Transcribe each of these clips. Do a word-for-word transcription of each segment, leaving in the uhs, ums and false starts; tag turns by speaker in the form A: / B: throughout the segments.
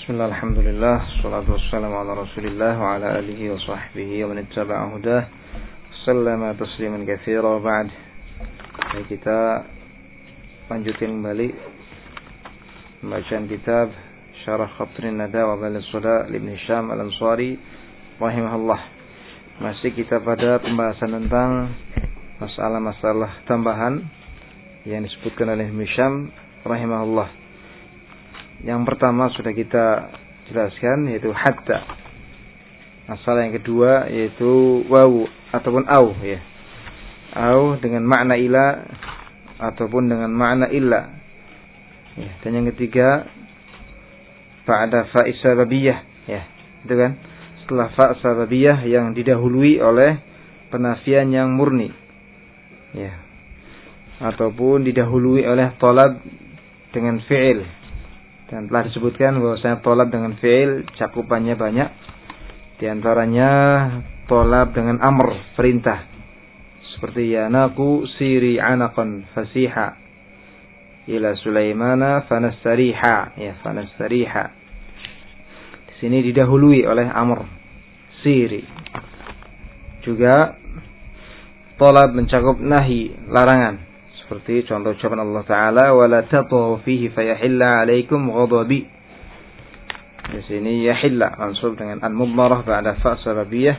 A: Bismillah, alhamdulillah, salatu wassalamu ala rasulillah wa ala alihi wa sahbihi wa man ittaba'a hudah sallama tasliman katsira wa ba'd. Baik, kita lanjutkan kembali pembacaan kitab Syarah Khatrin Nada wa Balil Suda Ibn Hisham Al-Ansari rahimahullah. Masih kita pada pembahasan tentang masalah-masalah tambahan yang disebutkan oleh Ibn Hisham rahimahullah. Yang pertama sudah kita jelaskan, yaitu hatta. Masalah yang kedua yaitu wawu ataupun au, ya. Au dengan makna ila ataupun dengan makna illa. Ya. Dan yang ketiga ba'da fa'i sababiyah, ya. Itu kan? Setelah fa' sababiyah yang didahului oleh penafian yang murni. Ya. Ataupun didahului oleh talab dengan fi'il. Dan telah disebutkan bahwasanya tolab dengan fi'il cakupannya banyak. Di antaranya tolab dengan amr, perintah. Seperti ya naku siri anaqan fasiha ila Sulaimana fanastariha, ya fanastariha. Di sini didahului oleh amr, siri. Juga tolab mencakup nahi, larangan. Seperti contoh ucapan Allah Ta'ala, وَلَا تَطْغَوْا فِيهِ فَيَحِلَّ عَلَيْكُمْ غَضَبِي. Di sini yahilla mansub dengan an-mudmarah ba'da fa' sababiyah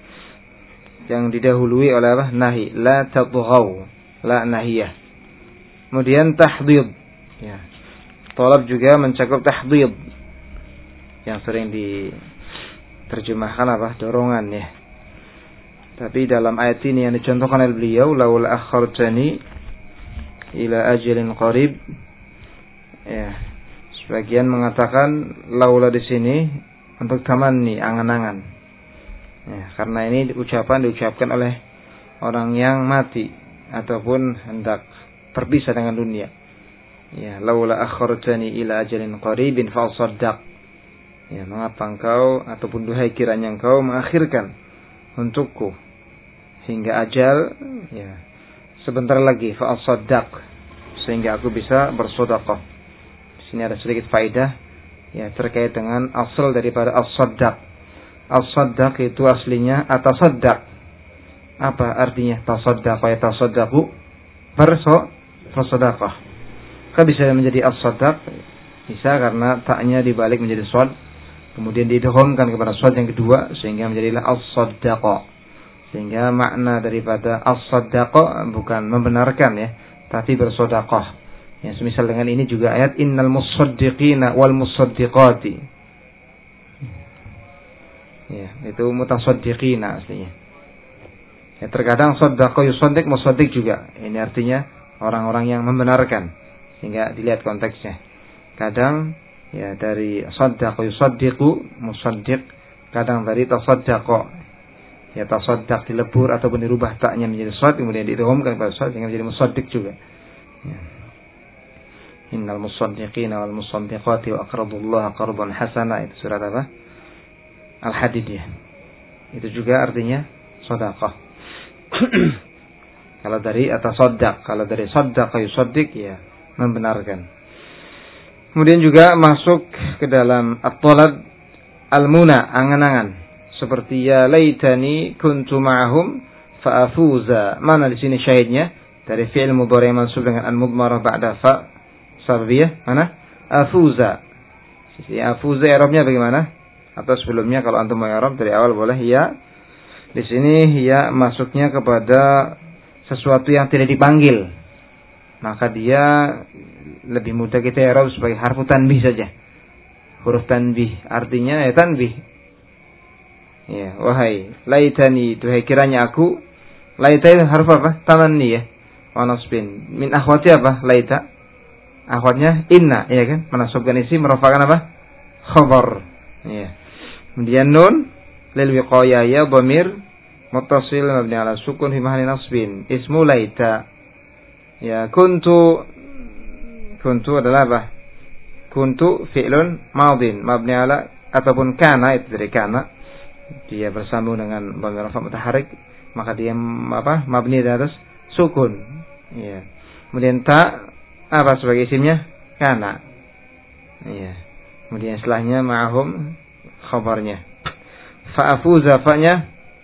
A: yang didahului oleh apa? Nahi. La tatghaw, la nahiyah. Kemudian tahdid. Ya. Talab juga mencakup tahdid yang sering diterjemahkan apa? Dorongan, ya. Tapi dalam ayat ini yang dicontohkan oleh beliau, laula akhartani ila ajalin qarib, ya, sebagian mengatakan laula di sini untuk tamanni, angan-angan, ya, karena ini ucapan diucapkan oleh orang yang mati ataupun hendak terpisah dengan dunia. Ya, laula akhartani ila ajalin qaribin fa saddaq. Ya, mengapa engkau ataupun duhai kiranya engkau mengakhirkan untukku hingga ajal, ya, sebentar lagi fa saddaq, sehingga aku bisa bersedekah. Di sini ada sedikit faedah, ya, terkait dengan asal daripada as-saddaq. As-saddaq itu aslinya atasaddaq. Apa artinya tasaddaq? Ya tasaddaqu, berso bersedekah. Kan bisa menjadi as-saddaq, bisa karena taknya dibalik menjadi shad, kemudian diidghamkan kepada shad yang kedua sehingga menjadilah as-saddaq. Sehingga makna daripada as-saddaq bukan membenarkan, ya, tapi bersedekah. Ya, semisal dengan ini juga ayat innal musaddiqina wal musaddiqati. Ya, itu mutasaddiqina aslinya. Ya, terkadang saddaqa yusaddiq musaddiq juga. Ini artinya orang-orang yang membenarkan. Sehingga dilihat konteksnya. Kadang ya dari saddaqa yusaddiqu musaddiq, kadang dari tasaddaqa. Ya tasaddaq dilebur ataupun dirubah taknya menjadi shad kemudian diidghamkan kepada shad sehingga menjadi musaddiq juga. Ya. Innal musaddiqina wal musaddiqati wa aqradullaha qardan hasana, itu surat apa? Al-Hadid, ya. Itu juga artinya sedekah. Kalau dari atasaddaq, kalau dari saddaqa yusaddiq, ya membenarkan. Kemudian juga masuk ke dalam at-talab al-muna, angan-angan. Seperti ya laitani kuntu ma'ahum fa'afuza. Mana di sini syahidnya? Dari fi'il mudhari' mansub dengan an-mudmarah ba'da fa' sababiyah. Mana? Afuza. Sisi afuza i'rabnya bagaimana? Atau sebelumnya kalau antum mau i'rab dari awal boleh ya. Di sini ya masuknya kepada sesuatu yang tidak dipanggil. Maka dia lebih mudah kita i'rab sebagai harfu tanbih saja. Huruf tanbih artinya ya tanbih. Ya, wahai laitani, duhai kiranya aku. Laita itu harf apa? Tamanni, ya. Wa nasbin. Min akhwati apa? Laita. Akhwatnya inna, ya kan? Menasabkan isi merafakan apa? Khabar. Ya. Kemudian nun lil wiqayah, ya dhamir muttasil mabni ala sukun fi mahalli nasbin. Ismu laita. Ya, kuntu kuntu adalah apa? Kuntu fi'lun madin mabni ala ataupun kana, itu dari kana. Dia bersambung dengan dhamir rafa' mutaharrik, maka dia apa? Mabni di atas sukun. Ya. Kemudian ta apa sebagai isimnya? Kana. Ya. Kemudian setelahnya ma'ahum khabarnya. Fa'afuza fa-nya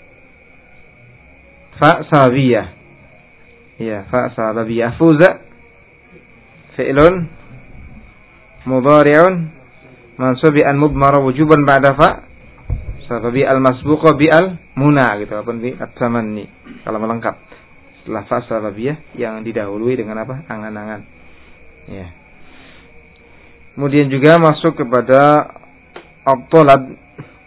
A: fa sababiyah. Ya, fa sababiyah. Fuza fi'lun mudhari'un mansub bi an mudmara wujuban ba'da fa sababi al-masbuqa bi al-muna gitu ataupun bi at-tamanni kalau melengkap. Setelah fa sababiyah yang didahului dengan apa? Angan-angan. Ya. Kemudian juga masuk kepada at-talab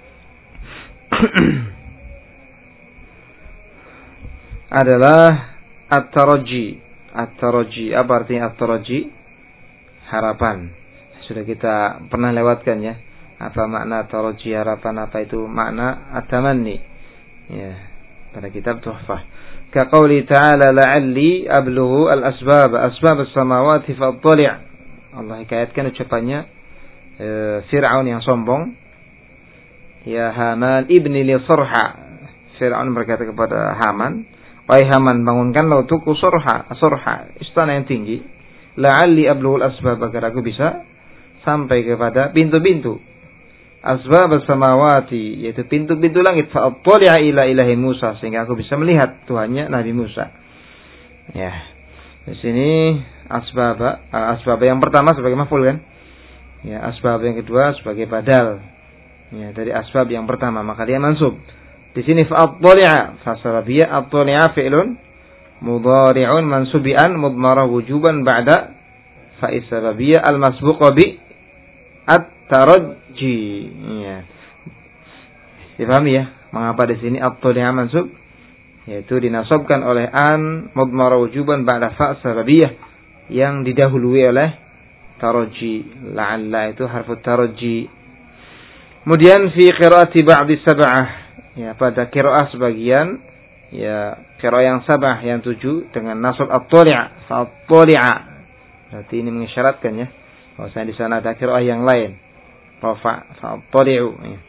A: adalah at-taraji. At-taraji, apa artinya at-taraji? Harapan. Sudah kita pernah lewatkan ya. Apa makna at-taraji, harapan, apa itu makna at-tamanni. Ya, pada kitab Tuhfah. Ka qouli ta'ala la'alli ablughu al-asbab, asbab as-samawati fa-attali'. Allah hikayatkan ucapannya e, Fir'aun yang sombong. Ya Haman ibni li surha. Fir'aun berkata kepada Haman, wahai Haman, bangunkanlah untukku surha, surha, istana yang tinggi. La'alli ablughul asbab, agar aku bisa sampai kepada pintu-pintu. Asbab as-samawati, yaitu pintu-pintu langit. Fa'attali'a ila ilahi Musa, sehingga aku bisa melihat Tuhannya Nabi Musa. Ya. Di sini asbab, asbab yang pertama sebagai maf'ul kan? Ya, asbab yang kedua sebagai badal. Ya, dari asbab yang pertama maka dia mansub. Di sini fa'attali'a fa sababiyya, attali'a fi'lun mudhari'un mansubian mudmara wujuban ba'da fa'i sababiyya al-masbuqa bi at-tarajji. Ya. Dipahami ya mengapa di sini attali'a mansub? Yaitu dinasabkan oleh an mudmara wujuban ba'da fa' sababiyah yang didahului oleh taraji. La'alla itu harfu taraji. Kemudian fi qiraati ba'di sab'ah, ya pada qiraah sebagian, ya qiraah yang sab'ah yang tujuh dengan nasab at-tali'a, fa-at-tali'a. Berarti ini mengisyaratkan ya bahwasanya di sana ada qiraah yang lain. Rafa, fa-at-tali'u. Ya.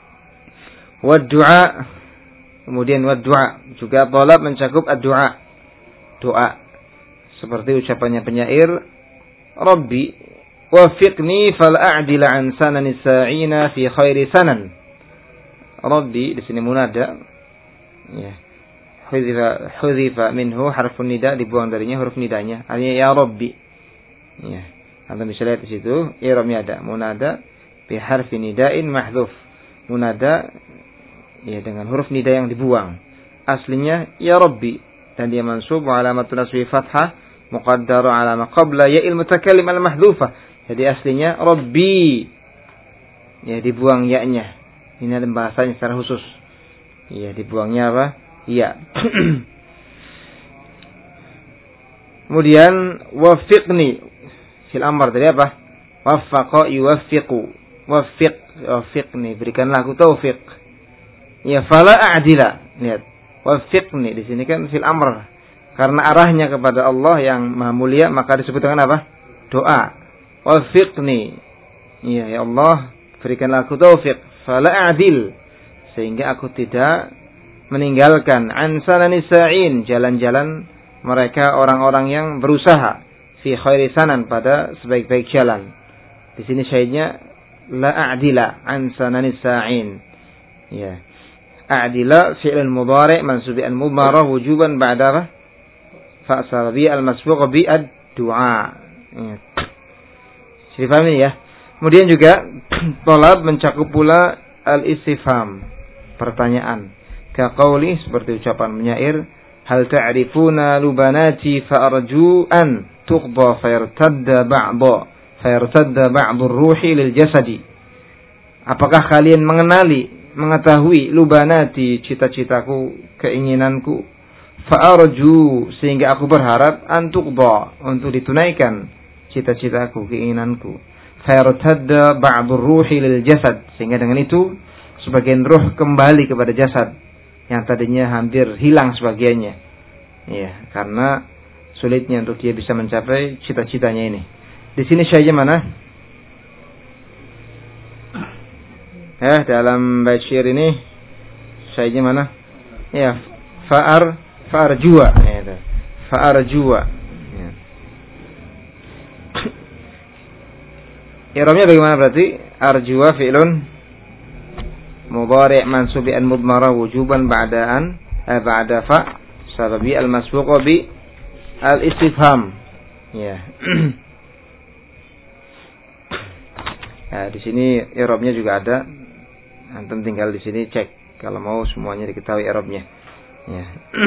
A: Wa du'a. Kemudian wa du'a juga talab mencakup ad-du'a. Doa. Seperti ucapannya penyair, Rabbi wafiqni fal a'dila an sanani sa'ina fi khairi sanan. Rabbi di sini munada. Ya. Hudzifa hudzifa minhu harfun nida, dibuang darinya huruf nidanya. Artinya ya Rabbi. Ya. Anda bisa lihat di situ, i'rabnya ada munada bi harfi nida'in mahdhuf. Munada ya dengan huruf nida yang dibuang. Aslinya ya Rabbi dan dia mansub wa alamatun nasbi fathah muqaddaru ala ma qabla ya'il mutakallim al mahdhufah. Jadi aslinya Rabbi. Ya dibuang ya-nya. Ini ada bahasanya secara khusus. Ya dibuangnya apa? Ya. Kemudian wafiqni fil amr tadi apa? Waffaqa yuwaffiqu. Waffiq, waffiqni, berikanlah aku taufik. Ya fala a'dila. Lihat. Wafiqni di sini kan fil amr. Karena arahnya kepada Allah yang Maha Mulia maka disebut dengan apa? Doa. Wafiqni. Ya ya Allah, berikanlah aku taufik. Fala a'dil. Sehingga aku tidak meninggalkan ansanani sa'in, jalan-jalan mereka orang-orang yang berusaha fi khairi sanan, pada sebaik-baik jalan. Di sini syahidnya la a'dila ansanani sa'in. Ya. A'dila fi'l mudhari' mansub al mudmara wujuban ba'da fa sababi al masbuq bi ad-du'a. Ya. Dipahami ya. Kemudian juga talab mencakup pula al-istifham, pertanyaan. Ka qauli, seperti ucapan penyair, hal ta'rifuna lubanati fa arju an tuqda fayartadda ba'dha fayartadda ba'dhu ar-ruhi lil jasadi. Apakah kalian mengenali, mengetahui lubanati, cita-citaku, keinginanku, fa arju, sehingga aku berharap an tuqda, untuk ditunaikan cita-citaku, keinginanku. Fayartadda ba'dhu ar-ruhi lil jasad, sehingga dengan itu sebagian ruh kembali kepada jasad yang tadinya hampir hilang sebagiannya. Ya, karena sulitnya untuk dia bisa mencapai cita-citanya ini. Di sini syahidnya mana? Ya, dalam bait syair ini syahidnya mana? Ya, fa'ar fa'arjua, ya itu. Fa'arjua. Ya. I'rabnya bagaimana berarti? arjuwa fi'lun mudhari' mansubi'an mudmara wujuban ba'daan eh, ba'da fa sababi al-masbuq bi al-istifham. Ya. Nah, di sini i'rabnya juga ada. Antum tinggal di sini cek kalau mau semuanya diketahui i'rabnya. Ya.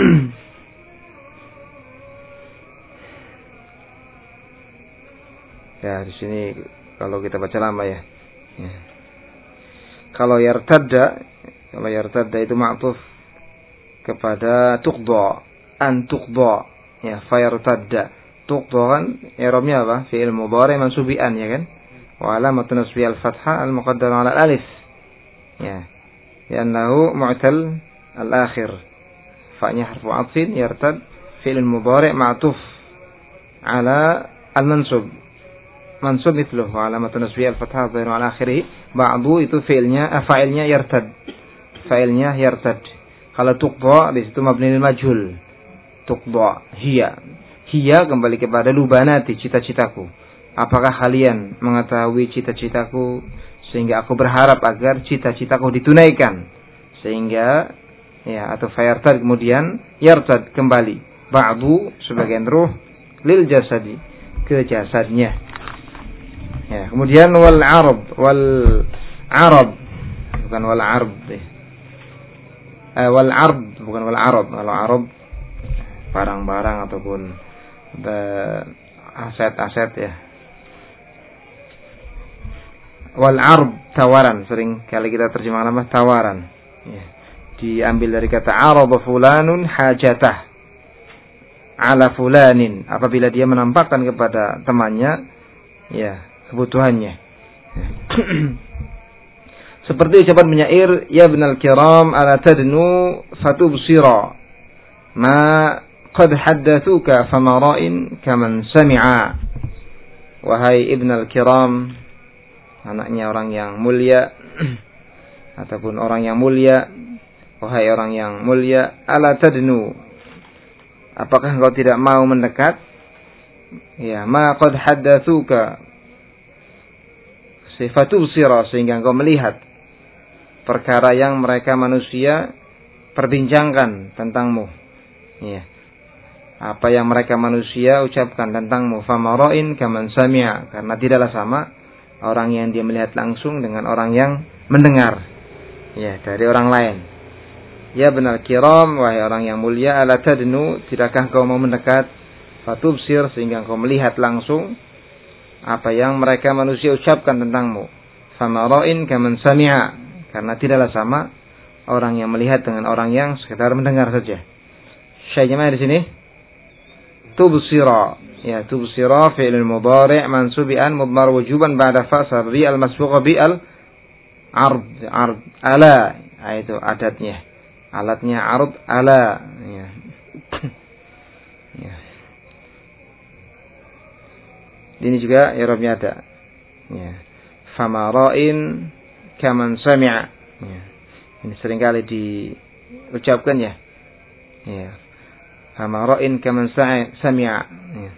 A: Ya, di sini kalau kita baca lama ya. Ya. Kalau yartadda, kalau yartadda itu ma'tuf kepada tuqda, an tuqda. Ya, fa yartadda. Tuqda kan i'rabnya apa? Fi'il mudhari' mansubi an, ya kan? Wa alamatun nasbi al-fathah al-muqaddamah 'ala al-alif. Ya. Li'annahu mu'tal al-akhir. Fa'nya harfu 'athfin yartad fi'il mudhari' ma'tuf 'ala al-mansub. Mansub mithluh wa alamatun nasbi al-fathah dhahir 'ala akhirih. Ba'du itu fi'ilnya, eh, fa'ilnya yartad. Fa'ilnya yartad. Kalau tuqda di situ mabni lil majhul. Tuqda hiya. Hiya kembali kepada lubanati, cita-citaku. Apakah kalian mengetahui cita-citaku sehingga aku berharap agar cita-citaku ditunaikan? Sehingga ya atau fayartad kemudian yartad kembali. Ba'du sebagian ruh lil jasadi ke jasadnya. Ya, kemudian wal arab wal arab bukan wal arab. Eh, wal arab bukan wal arab. Kalau arab barang-barang ataupun aset-aset ya. Wal arb tawaran, sering kali kita terjemahkan nama tawaran. Ya. Diambil dari kata araba fulanun hajatah ala fulanin, apabila dia menampakkan kepada temannya ya kebutuhannya. Ya. Seperti ucapan penyair, ya ibnal kiram ala tadnu fatubsira ma qad haddathuka famara'in kaman sami'a. Wahai ibnal kiram, anaknya orang yang mulia ataupun orang yang mulia, wahai orang yang mulia, ala tadnu, apakah engkau tidak mau mendekat ya ma qad haddatsuka sifatu sira, sehingga engkau melihat perkara yang mereka manusia perbincangkan tentangmu ya, apa yang mereka manusia ucapkan tentangmu. Famara'in kaman sami'a, karena tidaklah sama orang yang dia melihat langsung dengan orang yang mendengar ya dari orang lain. Ya benar kiram, wahai orang yang mulia, ala tadnu, tidakkah kau mau mendekat, fatubsir, sehingga kau melihat langsung apa yang mereka manusia ucapkan tentangmu. Famara'in kaman sami'a, karena tidaklah sama orang yang melihat dengan orang yang sekedar mendengar saja. Syai'nya di sini tubsira. Ya, tubsira fi'il mudhari' mansubi'an mudmar wujuban ba'da fa sababi al-masbuq bi al-ard ard ala, itu adatnya, alatnya ard ala ya. Ya. Ini juga i'rabnya ada ya, famara'in kaman sami'a ya. Ini seringkali diucapkan ya ya, famara'in kaman sami'a ya.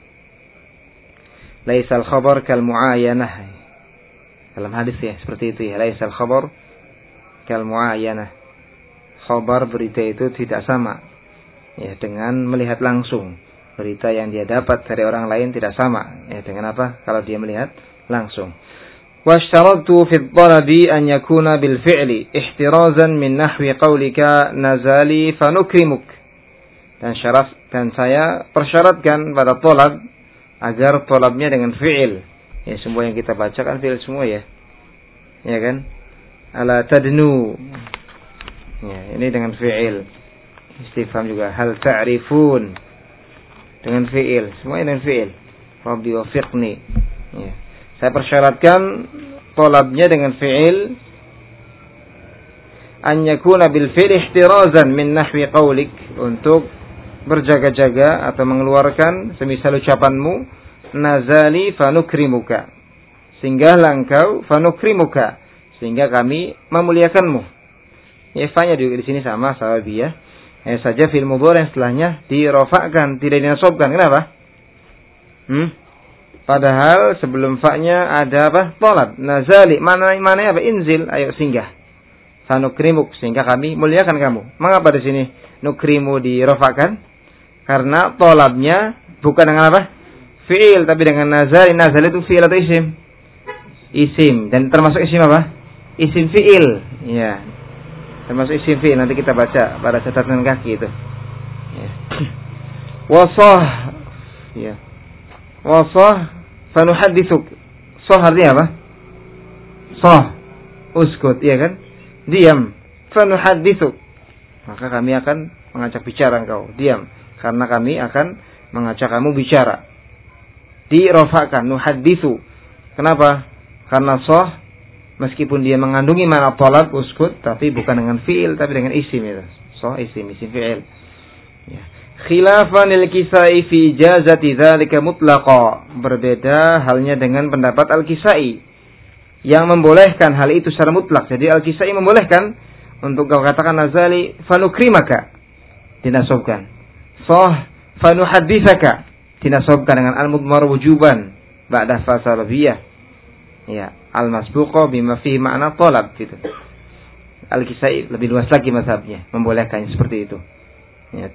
A: Laisal khabar kal mu'ayanah. Dalam hadis ya seperti itu ya. Laisal khabar kal mu'ayanah. Khabar berita itu tidak sama ya dengan melihat langsung. Berita yang dia dapat dari orang lain tidak sama ya dengan apa kalau dia melihat langsung. Washtaratu fi talabi an yakuna bil fi'li ihtirazan min nahwi qaulika nazali fanukrimuk. Dan syarat dan saya persyaratkan pada talab agar tolabnya dengan fi'il. Ya, semua yang kita baca kan fi'il semua ya. Ya kan? Ala tadnu. Ya, ini dengan fi'il. Istifham juga. Hal ta'rifun. Dengan fi'il. Semuanya dengan fi'il. Rabbi wafiqni. Ya. Saya persyaratkan tolabnya dengan fi'il. An yakuna bil fi'il ihtirazan min nahwi qawlik. Untuk berjaga-jaga atau mengeluarkan semisal ucapanmu, nazali fanukrimuka, singgahlah engkau, fanukrimuka, sehingga kami memuliakanmu. Ya, fa'nya juga di sini sama sababiyah. Ya saja fil mudhari' setelahnya dirofakkan, tidak dinasobkan. Kenapa? Hmm? Padahal sebelum fa-nya ada apa? Tolab. Nazali. Mana mana apa? Inzil. Ayo singgah. Fanukrimuk. Sehingga kami muliakan kamu. Mengapa di sini nukrimu dirofakan? Karena tolabnya bukan dengan apa? Fi'il. Tapi dengan nazali. Nazali itu fi'il atau isim? Isim. Dan termasuk isim apa? Isim fi'il. Ya. Termasuk isim fi'il. Nanti kita baca pada catatan kaki itu. Ya. Wasah. Ya. Wasah. Fanuhadditsuk. Sah artinya apa? Sah. Uskut, iya kan? Diam. Fanuhadditsuk. Maka kami akan mengajak bicara engkau. Diam. Karena kami akan mengajak kamu bicara. Dirofakan. Nuhadditsu. Kenapa? Karena sah, meskipun dia mengandungi makna talab, uskut, tapi bukan dengan fi'il, tapi dengan isim itu. Sah, isim, isim fi'il. Ya. Khilafan al-Kisai fi ijazati dzalika mutlaqa. Berbeda halnya dengan pendapat Al-Kisai yang membolehkan hal itu secara mutlak. Jadi Al-Kisai membolehkan untuk kau katakan nazali fanukrimaka, dinasabkan. Sah fanuhadditsaka, dinasabkan dengan al-mudmar wujuban ba'da fa salabiyah. Ya, al-masbuqa bima fi ma'na talab gitu. Al-Kisai lebih luas lagi mazhabnya, membolehkannya seperti itu. Ya.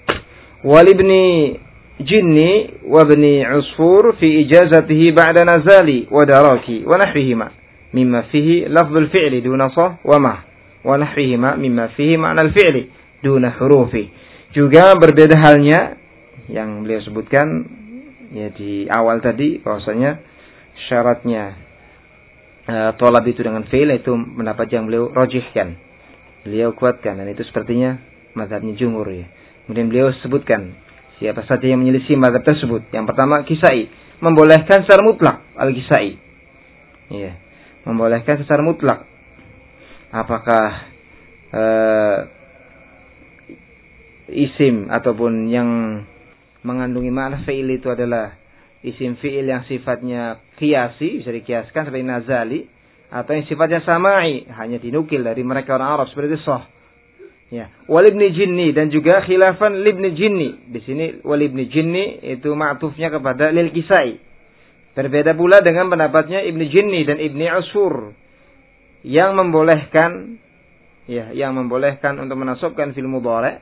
A: Walibni jinni wabni usfur fi ijazatihi ba'da nazali wa daraki wa nahwihima mimma fihi lafzul fi'li duna sah wa ma wa nahwihima mimma fihi ma'na al-fi'li duna hurufi. Juga berbeda halnya yang beliau sebutkan ya di awal tadi bahwasanya syaratnya uh, tolab itu dengan fi'il itu pendapat yang beliau rajihkan, beliau kuatkan, dan itu sepertinya mazhabnya jumhur ya. Kemudian beliau sebutkan siapa saja yang menyelisih mazhab tersebut. Yang pertama Kisai, membolehkan secara mutlak. Al-Kisai, ya, membolehkan secara mutlak. Apakah uh, isim ataupun yang mengandungi makna fi'il itu adalah isim fi'il yang sifatnya qiyasi, bisa dikiaskan seperti nazali, atau yang sifatnya sama'i, hanya dinukil dari mereka orang Arab seperti sah. Ya, walibni jinni, dan juga khilafan libni jinni. Di sini walibni jinni itu ma'tufnya kepada lil Kisai. Berbeda pula dengan pendapatnya Ibni Jinni dan Ibni Usfur yang membolehkan ya, yang membolehkan untuk menasabkan fil mudhari'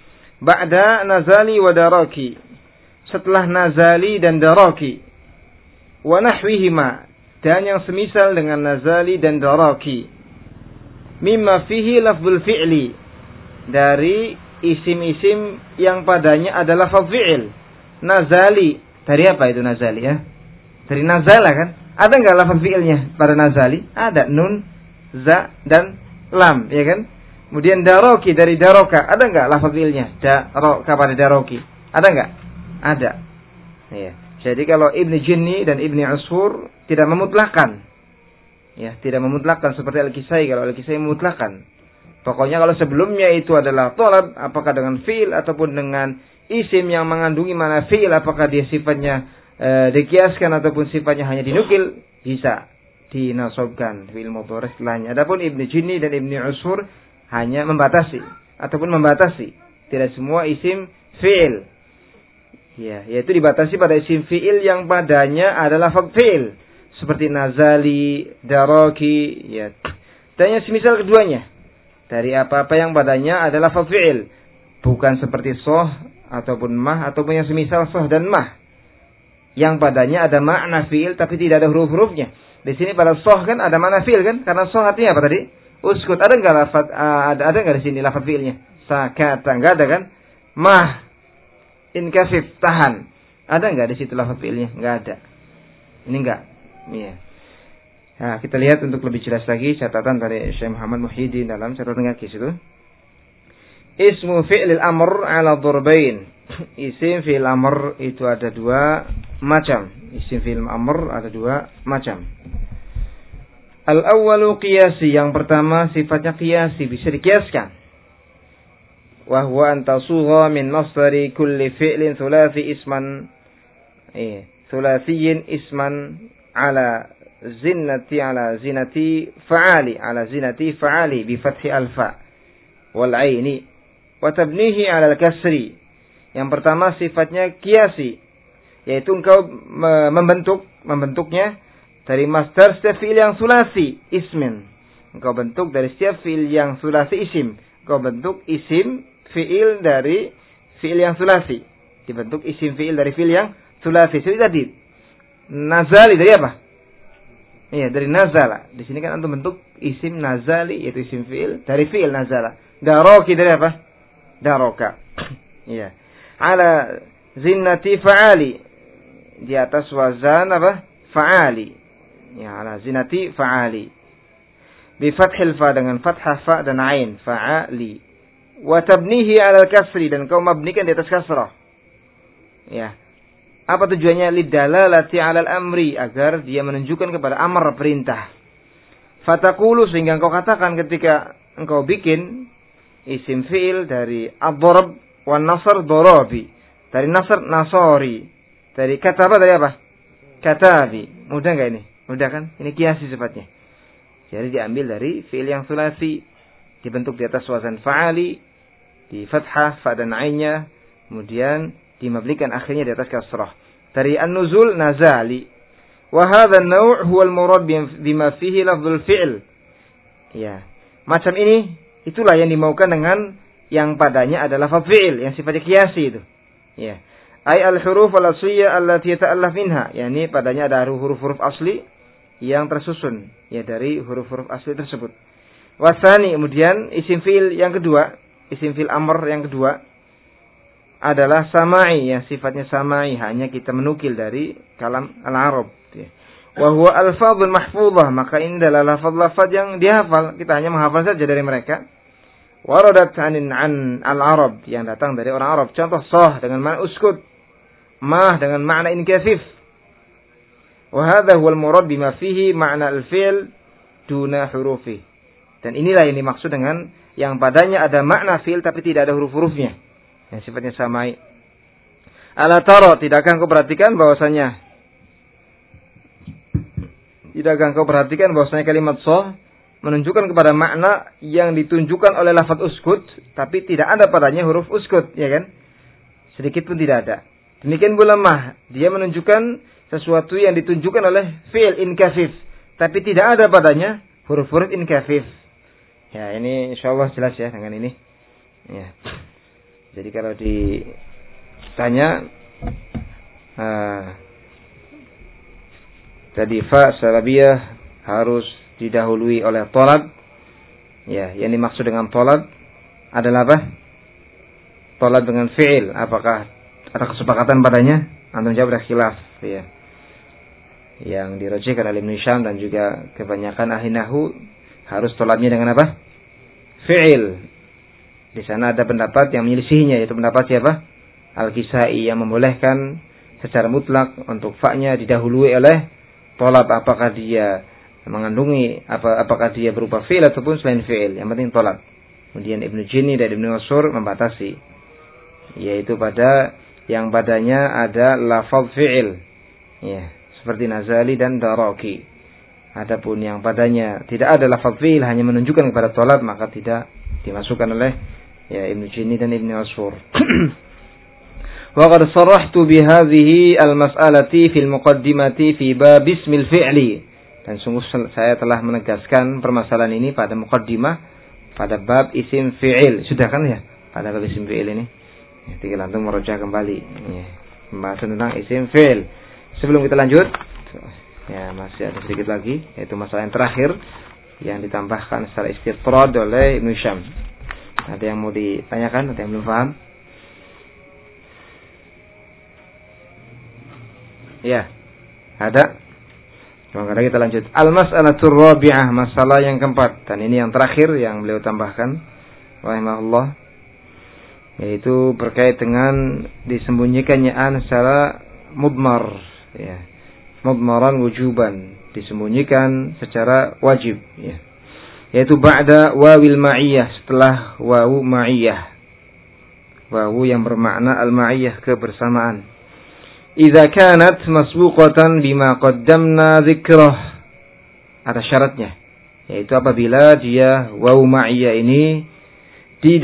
A: ba'da nazali wa daraki. Setelah nazali dan daraki. Wa nahwihima, dan yang semisal dengan nazali dan daraki. Mimma fihi lafzul fi'li, dari isim-isim yang padanya adalah lafaz fi'il. Nazali, dari apa itu nazali ya? Dari nazala kan? Ada enggak lafaz fi'ilnya pada nazali? Ada, nun, za dan lam, ya kan? Kemudian daroki, dari daroka, ada enggak lafaz fi'ilnya? Daroka pada daroki. Ada enggak? Ada. Ya. Jadi kalau Ibnu Jinni dan Ibnu Usfur tidak memutlakan. Ya, tidak memutlakan seperti Al-Kisai. Kalau Al-Kisai memutlakan. Pokoknya kalau sebelumnya itu adalah tolab, apakah dengan fi'il ataupun dengan isim yang mengandungi makna fi'il, apakah dia sifatnya e, dikiaskan ataupun sifatnya hanya dinukil, bisa dinasabkan fi'il mudhari' setelahnya. Adapun Ibnu Jinni dan Ibnu Usfur hanya membatasi ataupun membatasi, tidak semua isim fi'il. Ya, yaitu dibatasi pada isim fi'il yang padanya adalah fi'il, seperti nazali, daraki, ya. Dan yang semisal keduanya. Dari apa-apa yang padanya adalah fi'il, bukan seperti soh ataupun mah ataupun yang semisal soh dan mah, yang padanya ada makna fi'il tapi tidak ada huruf-hurufnya. Di sini pada soh kan ada makna fi'il kan, karena soh artinya apa tadi? Uskut. Ada enggak lafaz uh, ada ada enggak di sini lafaz fi'ilnya? Sakata, enggak ada kan? Mah, inkasif, tahan. Ada enggak di situ lafaz fi'ilnya? Enggak ada. Ini enggak. Iya. Nah, kita lihat untuk lebih jelas lagi catatan dari Syekh Muhammad Muhyiddin dalam catatan kaki situ. Ismu fi'lil amr ala dhurbain. Isim fi'il amr itu ada dua macam. Isim fi'il amr ada dua macam. Al-awwalu qiyasi, yang pertama sifatnya qiyasi, bisa dikiaskan. Wa huwa an tasugha min masdari kulli fi'lin thulathi isman eh thulathiyin isman ala zinnati ala zinati fa'ali ala zinati fa'ali bi fathi al-fa wal aini wa tabnihi ala al-kasri. Yang pertama sifatnya qiyasi, yaitu engkau membentuk membentuknya dari masdar setiap fi'il yang sulasi, ismin. Engkau bentuk dari setiap fi'il yang sulasi isim. Engkau bentuk isim fi'il dari fi'il yang sulasi. Dibentuk isim fi'il dari fi'il yang sulasi. Seperti tadi. Nazali dari apa? Iya, dari nazala. Di sini kan antum bentuk isim nazali, yaitu isim fi'il dari fi'il nazala. Daroki dari apa? Daroka. Iya. Ala zinnati fa'ali. Di atas wazan apa? Fa'ali. Ya, ala zinnati fa'ali. Bi fathil fa dengan fathah fa dan ain. Fa'ali. Wa tabnihi ala kasri. Dan kau mabnikan di atas kasrah. Ya. Apa tujuannya? Lidalalati alal amri, agar dia menunjukkan kepada amr, perintah. Fatakulu, sehingga engkau katakan ketika engkau bikin isim fi'il dari ad-darab wan nasr darabi, dari nasr nasori, dari kataba dari apa? Katabi. Mudah enggak ini? Mudah kan? Ini kiasi sifatnya. Jadi diambil dari fi'il yang sulasi, dibentuk di atas wazan fa'ali, di fathah fa dan ainnya, kemudian dimablikan akhirnya di atas kasrah. Dari an-nuzul nazali. Wa hadha an-naw' huwa al-murad bima fihi lafzul fi'l. Ya. Macam ini itulah yang dimaukan dengan yang padanya adalah lafaz fi'il, yang sifatnya qiyasi itu. Ya. Ai al-huruf al-asliyah allati yata'allaf minha, yakni padanya ada huruf-huruf asli yang tersusun ya dari huruf-huruf asli tersebut. Wasani, kemudian isim fi'il yang kedua, isim fi'il amr yang kedua adalah sama'i, yang sifatnya sama'i, hanya kita menukil dari kalam al-Arab. Wa huwa al-fadhul mahfuzah, maka ini adalah lafaz-lafaz yang dihafal, kita hanya menghafal saja dari mereka. Waradat anin an al-Arab, yang datang dari orang Arab. Contoh sah dengan makna uskut, mah dengan makna inkafif. Wa hadha huwa al-murad bima fihi ma'na al-fi'l duna hurufi. Dan inilah yang dimaksud dengan yang padanya ada makna fi'il tapi tidak ada huruf-hurufnya, yang sifatnya samai. Ala tara, tidakkah engkau perhatikan bahwasanya tidakkah engkau perhatikan bahwasanya kalimat sah menunjukkan kepada makna yang ditunjukkan oleh lafaz uskut, tapi tidak ada padanya huruf uskut, ya kan? Sedikit pun tidak ada. Demikian pula mah, dia menunjukkan sesuatu yang ditunjukkan oleh fi'il inkafif, tapi tidak ada padanya huruf-huruf inkafif. Ya, ini insyaallah jelas ya dengan ini. Ya. Jadi kalau ditanya uh, jadi fa salabiyah harus didahului oleh tolab. Ya, yang dimaksud dengan tolab adalah apa? Tolab dengan fi'il. Apakah ada kesepakatan padanya? Antum jawab ada khilaf. Ya. Yang dirajihkan oleh Ibnu Hisham dan juga kebanyakan ahli nahwu harus tolabnya dengan apa? Fi'il. Di sana ada pendapat yang menyelisihinya, yaitu pendapat siapa? Al-Kisai, yang membolehkan secara mutlak untuk fa-nya didahului oleh tolab, apakah dia mengandungi apa apakah dia berupa fi'il ataupun selain fi'il, yang penting tolab. Kemudian Ibnu Jinni dan Ibnu Mansur membatasi, yaitu pada yang padanya ada lafaz fi'il, ya, seperti nazali dan daraki. Adapun yang padanya tidak ada lafaz fi'il, hanya menunjukkan kepada tolab, maka tidak dimasukkan oleh ya Ibnu Jinni dan Ibnu Mansur. Wa qad sarahtu bi hadhihi al-mas'alati fil muqaddimati fi bab ismil fi'li. Dan sungguh saya telah menegaskan permasalahan ini pada muqaddimah pada bab isim fi'il. Sudah kan ya? Pada bab isim fi'il ini. Ya, tinggal antum merujuk kembali. Ya, pembahasan tentang isim fi'il. Sebelum kita lanjut, ya masih ada sedikit lagi, yaitu masalah yang terakhir yang ditambahkan secara istitrad oleh Ibnu Hisham. Ada yang mau ditanyakan? Ada yang belum paham? Ya, ada. Maka kita lanjut. Al-mas'alatur rabi'ah, masalah yang keempat, dan ini yang terakhir yang beliau tambahkan rahimahullah, yaitu berkait dengan disembunyikannya an secara mudmar, ya. Mudmaran wujuban, disembunyikan secara wajib, ya. Yaitu ba'da wawil ma'iyah, setelah wawu ma'iyah, wawu yang bermakna al-ma'iyah, kebersamaan. Idza kanat masbuqatan bima qaddamna dzikrah, ada syaratnya, yaitu apabila dia wawu ma'iyah ini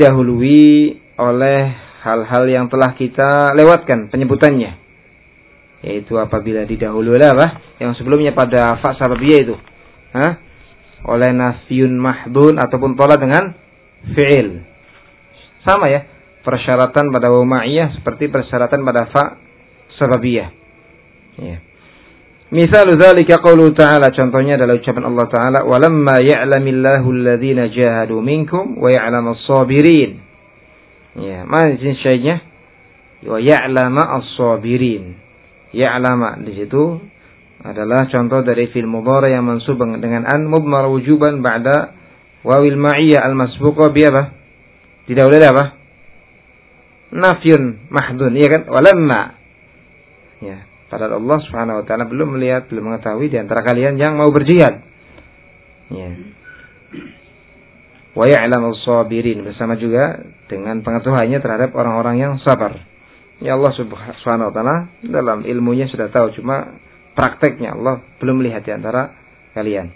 A: didahului oleh hal-hal yang telah kita lewatkan penyebutannya. yaitu apabila didahului oleh apa? Yang sebelumnya pada fa sababiyah itu. Hah? Oleh nafyun mahdun ataupun tolak dengan fi'il. Sama ya, persyaratan pada waw ma'iyah seperti persyaratan pada fa sababiyah. Ya. Misal dzalika qaulu ta'ala, contohnya adalah ucapan Allah Ta'ala, "Walamma ya'lamillahu alladhina jahadu minkum wa ya'lamas sabirin." Ya, mana sini syai'nya? Wa ya'lama as-sabirin. Ya'lama di situ adalah contoh dari fi'il mudhari yang mansub dengan an mudmar wujuban ba'da wawil ma'iyah al-masbuqa bi apa? Didahului apa? Nafyun mahdun, iya kan? Walamma. Ya. Padahal Allah Subhanahu wa taala belum melihat, belum mengetahui di antara kalian yang mau berjihad. Ya. Wa ya'lamu as-sabirin, bersama juga dengan pengetahuannya terhadap orang-orang yang sabar. Ya Allah Subhanahu wa taala dalam ilmunya sudah tahu, cuma prakteknya Allah belum melihat di antara kalian.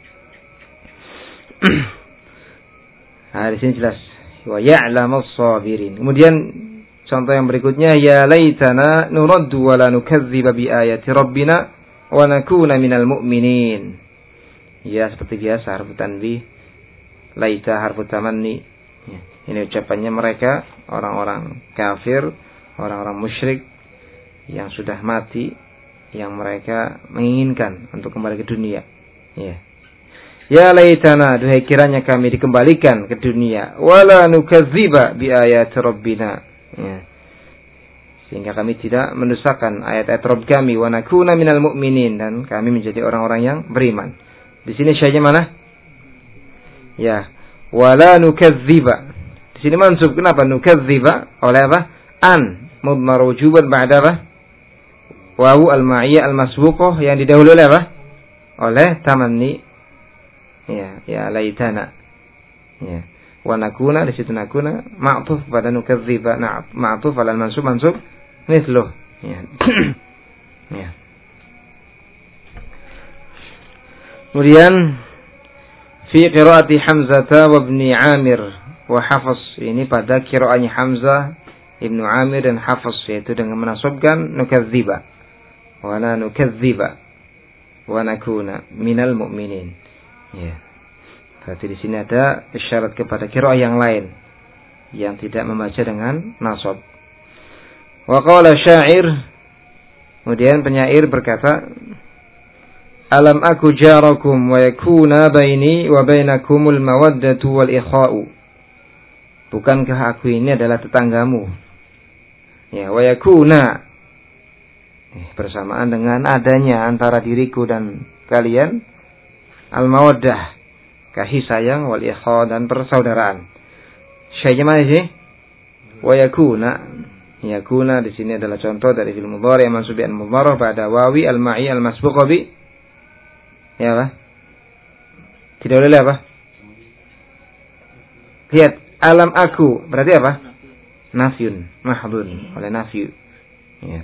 A: Nah, di sini jelas wa ya'lamu as-sabirin. Kemudian contoh yang berikutnya, ya laitana nuraddu wa la nukadziba bi ayati rabbina wa nakuna minal mu'minin. Ya, seperti biasa harfu tanbih, laita harfu tamanni. Ya, ini ucapannya mereka orang-orang kafir, orang-orang musyrik yang sudah mati, yang mereka menginginkan untuk kembali ke dunia. Ya. Ya laitana, duhai kiranya kami dikembalikan ke dunia, wa la nukadziba bi ayati rabbina. Ya. Sehingga kami tidak mendustakan ayat-ayat Rabb kami, wa nakuna minal mu'minin, dan kami menjadi orang-orang yang beriman. Di sini syai'nya mana? Ya, wala nukadziba. Di sini mansub. Kenapa nukadziba? Oleh apa? An mudmar wujuban ba'da apa? Wawu al-ma'iyah al-masbuqah yang didahului oleh apa? Oleh tamanni. Ya, ya laitana. Ya. Wa nakuna, di situ nakuna ma'tuf pada nukadziba, nah ma'tuf ala mansub mansub mithluh. Ya. Ya. Kemudian fi qiraati Hamzah wa ibni Amir wa Hafs, ini pada qiraatnya Hamzah, Ibnu Amir dan Hafs, yaitu dengan menasabkan nukadziba, wa la nukadziba wa nakuna minal mu'minin. Ya. Berarti di sini ada isyarat kepada qiraah yang lain yang tidak membaca dengan nasab. Wa qala syair, kemudian penyair berkata, alam aku jarakum wa yakuna baini wa bainakumul mawaddatu wal ikha'u. Bukankah aku ini adalah tetanggamu? Ya, wa yakuna, eh, bersamaan dengan adanya antara diriku dan kalian al mawaddah, kasih sayang, wal ikha, dan persaudaraan. Syai'nya mana sih? Wa yakuna. Yakuna di sini adalah contoh dari fi'il mudhari yang mansub bi al-mudharah pada wawi al-ma'i al-masbuqa bi ya apa? Tidak boleh apa? Lihat, alam aku berarti apa? Nafyun mahdhun, oleh nafyu. Ya.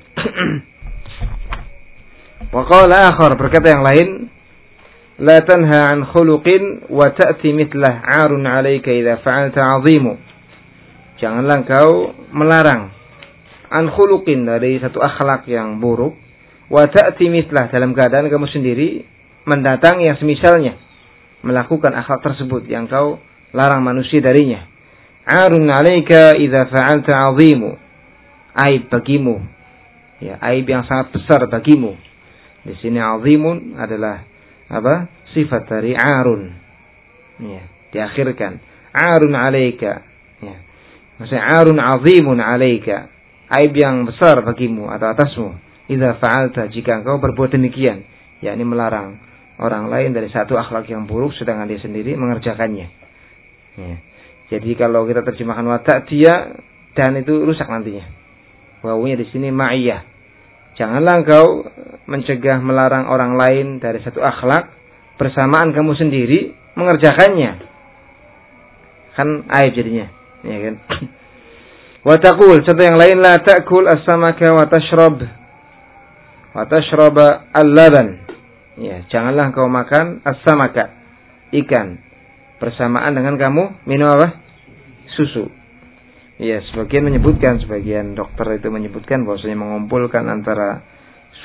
A: Wa qala akhar, berkata yang lain, la tanha an khuluqin wa ta'ti mithlah 'arun 'alaika idza fa'alta 'azimu. Janganlah engkau melarang an khuluqin, dari satu akhlak yang buruk, wa ta'ti mithlah, dalam keadaan kamu sendiri mendatangi yang semisalnya, melakukan akhlak tersebut yang kau larang manusia darinya. 'Arun 'alaika idza fa'alta 'azimu, aib bagimu, ya, aib yang sangat besar bagimu. Di sini 'azimun adalah apa? Sifat dari arun. Ya, diakhirkan. Arun 'alaika. Ya. Maksudnya arun 'azimun 'alaika. Aib yang besar bagimu atau atasmu. Idza fa'alta, jika engkau berbuat demikian, yakni melarang orang lain dari satu akhlak yang buruk sedangkan dia sendiri mengerjakannya. Ya. Jadi kalau kita terjemahkan wa ta'tiya, dan itu rusak nantinya. Wawunya di sini ma'iyah. Janganlah engkau mencegah, melarang orang lain dari satu akhlak bersamaan kamu sendiri mengerjakannya. Kan aib jadinya, ya kan? Wa taqul, contoh yang lain, la ta'kul as-samaka wa tashrab wa tashraba al-laban. Ya, janganlah engkau makan as-samaka, ikan, bersamaan dengan kamu minum apa? Susu. Ya, sebagian menyebutkan, sebagian dokter itu menyebutkan bahwasanya mengumpulkan antara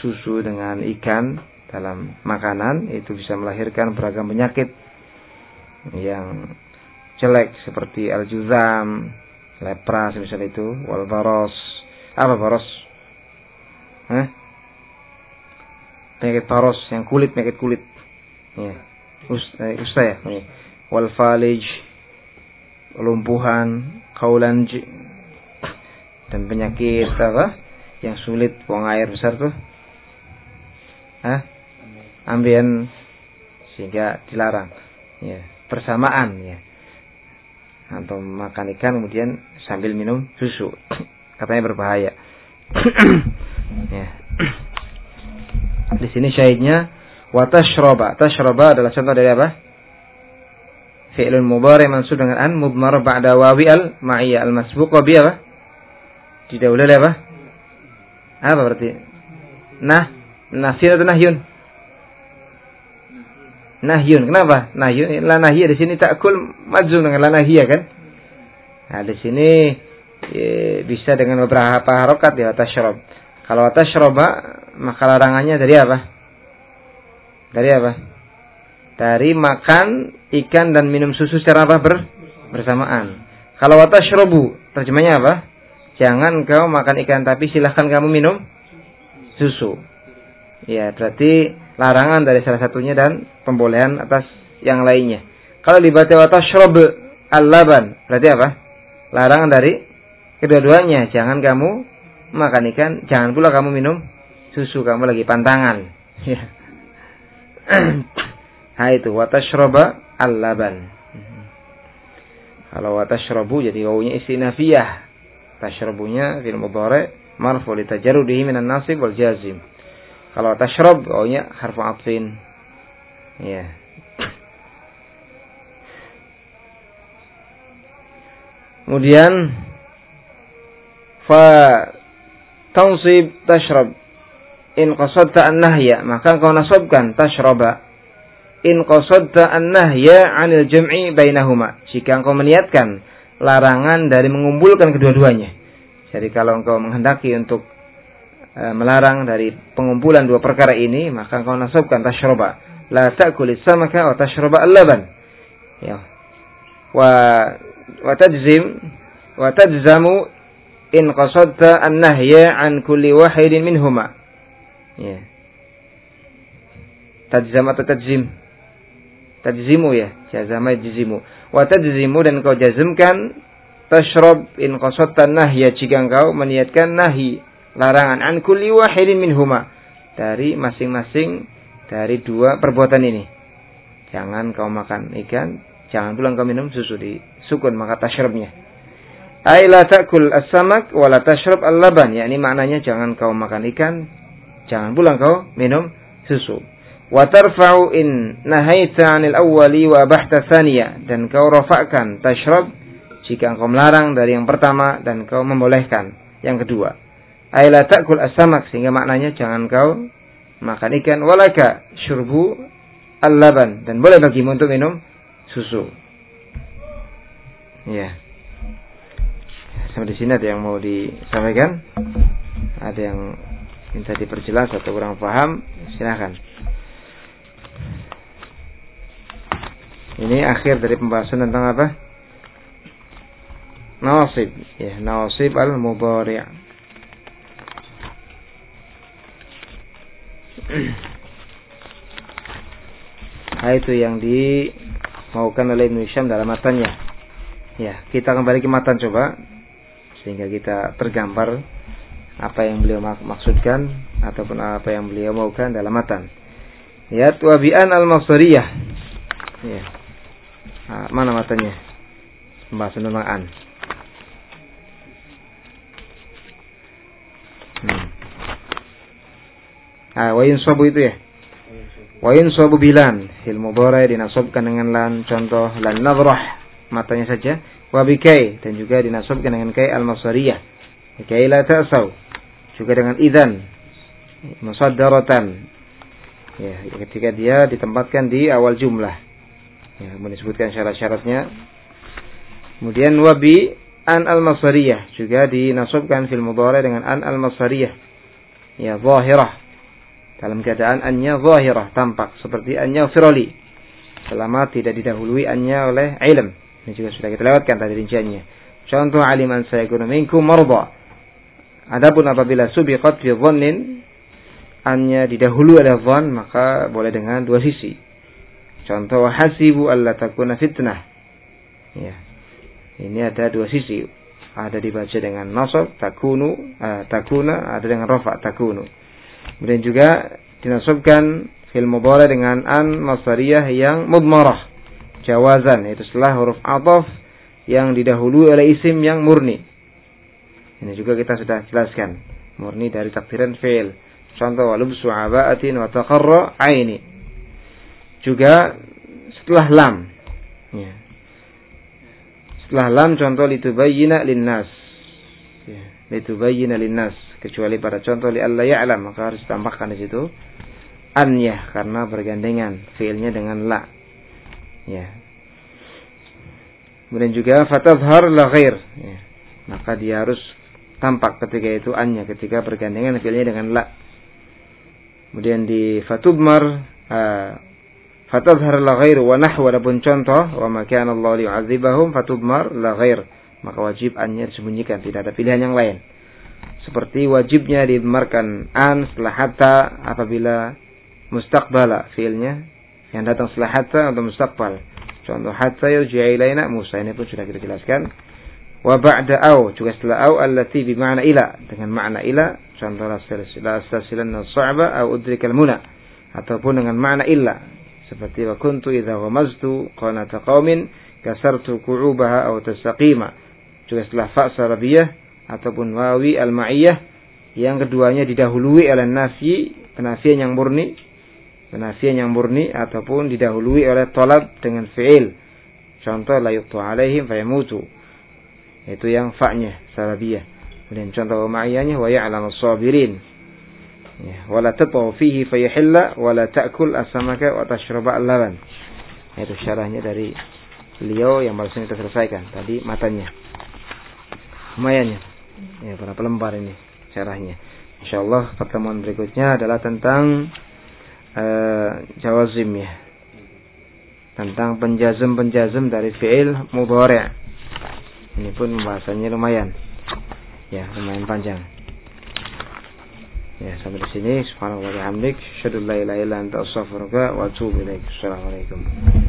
A: susu dengan ikan dalam makanan itu bisa melahirkan beragam penyakit yang jelek seperti al-juzam, lepra semisal itu, wal baros. Apa baros? Hah? Penyakit baros yang kulit, penyakit kulit. Ya. Usta ya. Wal falij, lumpuhan, kaulanj, dan penyakit apa? Yang sulit buang air besar tuh. Hah? Ambien, sehingga dilarang. Ya, bersamaan ya. Atau makan ikan kemudian sambil minum susu. Katanya berbahaya. Ya. Di sini syahidnya wa tashroba. Tashroba adalah contoh dari apa? Fi'lun mudhari' mansub dengan an mudmar ba'da wawi al ma'iyah al masbuq wa bi apa? Didahului oleh apa? Apa berarti? Nah, nafi atau nahyun? Nahyun. Kenapa? Nahyun. La nahiyah di sini ta'kul majzum dengan la nahiyah kan? Nah, di sini e, bisa dengan beberapa harokat ya tashrob. Kalau tashroba maka larangannya dari apa? Dari apa? Dari makan ikan dan minum susu secara apa? Ber, bersamaan. Kalau tashrobu terjemahnya apa? Jangan kau makan ikan tapi silahkan kamu minum susu. Ya, berarti larangan dari salah satunya dan pembolehan atas yang lainnya. Kalau dibaca wa tashrob al-laban, berarti apa? Larangan dari kedua-duanya. Jangan kamu makan ikan, jangan pula kamu minum susu, kamu lagi pantangan. Ya. Nah itu wa tashroba al-laban. Kalau wa tashrobu jadi wawunya istinafiyah. Tashrobunya fil mudhari' marfu li tajarrudihi minan nasib wal jazim. Kalau tashrob wawunya harfu atfin. Ya. Kemudian fa tansib tashrob in qasadta an-nahya, maka kau nasabkan tashroba in qasadta an-nahya 'anil jam'i bainahuma, jika engkau meniatkan larangan dari mengumpulkan kedua-duanya. Jadi kalau engkau menghendaki untuk e, melarang dari pengumpulan dua perkara ini, maka engkau nasabkan tashroba la ta'kulis samaka wa tashroba al-laban. Ya. Wa wa tajzim wa tajzamu in qasadta an-nahya 'an kulli wahidin minhuma. Ya. Tajzam atau tajzim? Tajzimu ya, jazama yajzimu. Wa tajzimu, dan kau jazmkan tashrob in qasadta an-nahya, jika engkau meniatkan nahi, larangan, an kulli wahidin minhuma, dari masing-masing dari dua perbuatan ini. Jangan kau makan ikan, jangan pula kau minum susu, di sukun maka tashrobnya. Ai la ta'kul as-samak wa la tashrab al-laban, yakni maknanya jangan kau makan ikan, jangan pula kau minum susu. Wa tarfa'u in nahaita 'anil awwali wa abahta tsaniya, dan kau rafa'kan tashrab jika engkau melarang dari yang pertama dan kau membolehkan yang kedua. Ai la ta'kul as-samak, sehingga maknanya jangan kau makan ikan, walaka syurbu al-laban, dan boleh bagimu untuk minum susu. Ya. Sampai di sini ada yang mau disampaikan? Ada yang minta diperjelas atau kurang paham? Silakan. Ini akhir dari pembahasan tentang apa? Nawasib, ya, nawasib al-mudhari'. Nah, itu yang dimaukan oleh Ibnu Hisham dalam matanya. Ya, kita kembali ke matan coba, sehingga kita tergambar apa yang beliau maksudkan ataupun apa yang beliau maukan dalam matan. Ya, Wabi'an al-Masriyah. Ya. Nah, mana matanya? Pembahasan tentang an. Hmm. Ah, wa yunsabu itu ya. Wa yunsabu bilan fil mudhari', dinasabkan dengan lan, contoh lan nadrah, matanya saja. Wa bikai, dan juga dinasabkan dengan kai al-masariyah. Kai la ta'saw, juga dengan idzan musaddaratan. Ya, ketika dia ditempatkan di awal jumlah. Ya, disebutkan syarat-syaratnya. Kemudian wabi an al-masariyah, juga dinasabkan fil mudhari' dengan an al-masariyah. Ya, zahirah. dalam keadaan annya zahirah, tampak, seperti annya firoli, selama tidak didahului annya oleh ilm. Ini juga sudah kita lewatkan tadi rinciannya. Contoh aliman sayakunu minkum marda. Adapun apabila subiqat fi dhannin, annya didahului oleh dhann, maka boleh dengan dua sisi. Contoh hasibu alla takuna fitnah. Ya. Ini ada dua sisi. Ada dibaca dengan nasab takunu, uh, takuna, ada dengan rafa takunu. Kemudian juga dinasabkan fil mudhari dengan an masdariyah yang mudmarah, jawazan, yaitu setelah huruf athaf yang didahului oleh isim yang murni. Ini juga kita sudah jelaskan, murni dari takdiran fi'il. Contoh walubsu aba'atin wa taqarra aini. Juga setelah lam. Ya. Setelah lam contoh litubayyina linnas. Ya, litubayyina linnas. Kecuali pada contoh li alla ya'lam, maka harus ditambahkan di situ an-nya karena bergandengan fiilnya dengan la. Ya. Kemudian juga fatadhhar la ghair. Ya. Maka dia harus tampak ketika itu an-nya, ketika bergandengan fiilnya dengan la. Kemudian di fatudmar uh, fatadhhar la ghair wa nahwa, adapun contoh wa ma kana Allah liyu'adzibahum fatudmar la ghair, maka wajib an-nya disembunyikan, tidak ada pilihan yang lain. Seperti wajibnya dimarkan an setelah hatta apabila mustaqbala fiilnya yang datang setelah hatta atau mustaqbal. Contoh hatta yarji'a ilaina Musa, ini pun sudah kita jelaskan. Wa ba'da au, juga setelah au allati bi ma'na ila, dengan makna ila. Contoh la astasilanna as-sa'ba au udrikal muna, ataupun dengan makna illa. Seperti wa kuntu idza ghamaztu qanata qaumin kasartu qu'ubaha aw tasaqima. Juga setelah fa sarabiyah ataupun wawi al-ma'iyah, yang keduanya didahului oleh nafi, penafian yang murni, penafian yang murni, ataupun didahului oleh talab dengan fi'il. Contoh la yuqtu alaihim fayamutu, itu yang fa-nya sarabiyah. Kemudian contoh ma'iyahnya wa ya'lamu as-sabirin. Ya, wala tatau fihi fayahilla wala ta'kul as-samaka wa tashraba al-laban. Itu syarahnya dari beliau yang barusan kita selesaikan tadi matanya. Lumayan ya. Ya, para pelembar ini syarahnya. Insyaallah pertemuan berikutnya adalah tentang uh, jawazim ya. Tentang penjazm-penjazm dari fi'il mudhari'. Ini pun pembahasannya lumayan. Ya, lumayan panjang. Ya, sampai di sini. Subhanallah wa bihamdik, asyhadu an la ilaha illa anta astaghfiruka wa atubu ilaik. Assalamualaikum.